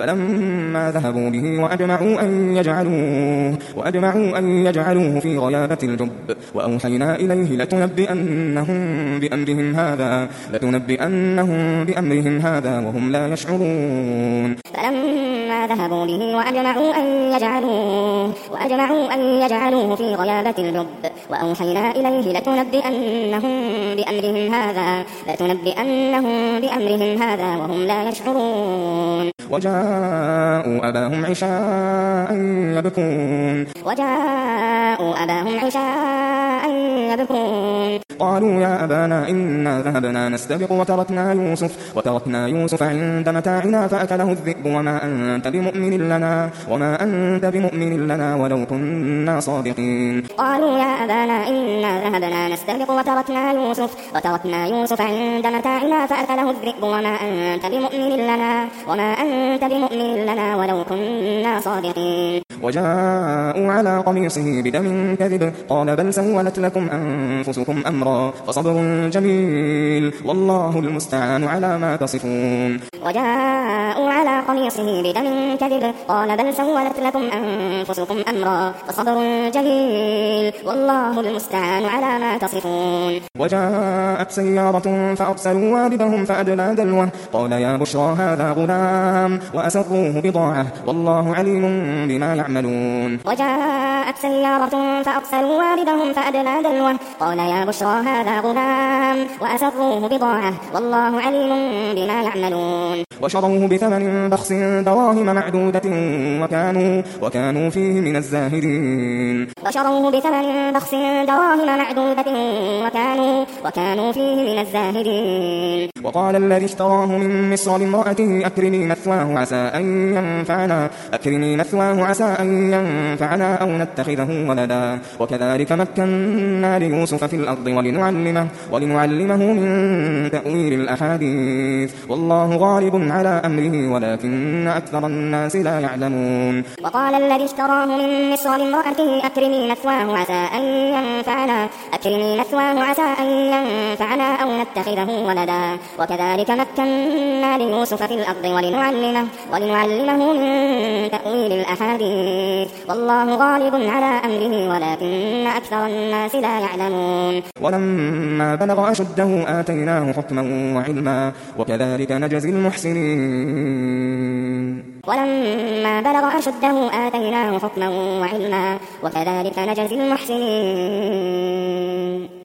فلما ذهبوا به وأجمعوا أن يجعلوه في غيابة الجب وأوحينا إليه لتنبئنهم بأمرهم هذا وهم لا يشعرون. فلما ذهبوا به وأجمعوا أن يجعلوه في غيابة الجب وأوحينا إليه لتنبئنهم بأمرهم هذا وهم لا يشعرون. وجاءوا أباهم عشاء يبكون قالوا يا أبانا إنا ذهبنا نستبق وتركنا يوسف عند متاعنا فأكله الذئب وما أنت بمؤمن لنا ولو كنا صادقين. قالوا يا أبانا إنا ذهبنا نستبق وتركنا يوسف عند متاعنا فأكله الذئب وما أنت بمؤمن لنا ولو كنا صادقين. وجاءوا على قميصه بدم كذب قال بل سولت لكم أنفسكم أمرا فصبر جميل والله المستعان على ما تصفون. وجاءوا على قميصه بدم كذب قال بل سولت لكم أنفسكم أمرا فصبر جميل والله المستعان على ما تصفون. وجاءت سيارة فأرسلوا واردهم فأدلى دلوه قال يا بشرى هذا غلام وأسروه بضاعة والله عليم بما يعملون. وجاءت سيارة فأرسلوا واردهم فأدلى دلوه قال يا بشرى هذا غلام وأسروه بضاعة والله عليم بما يعملون. وشروه بثمن بخس دراهم معدودة وكانوا فيه من الزاهدين. وقال الذي اشتراه من مصر لامرأته أكرمي مثواه عسى أن ينفعنا أو نتخذه ولدا وكذلك مكنا ليوسف في الأرض ولنعلمه من تأويل الأحاديث والله غالب على أمره ولكن أكثر الناس لا يعلمون. وقال الذي اشتراه من مصر لامرأته أكرمي مثواه عسى أن ينفعنا أو نتخذه ولدا وكذلك مكنا ليوسف في الأرض ولنعلمه من تأويل الأحاديث والله غالب على أمره ولكن أكثر الناس لا يعلمون. ولما بلغ أشده آتيناه حكما وعلما وكذلك نجزي المحسنين.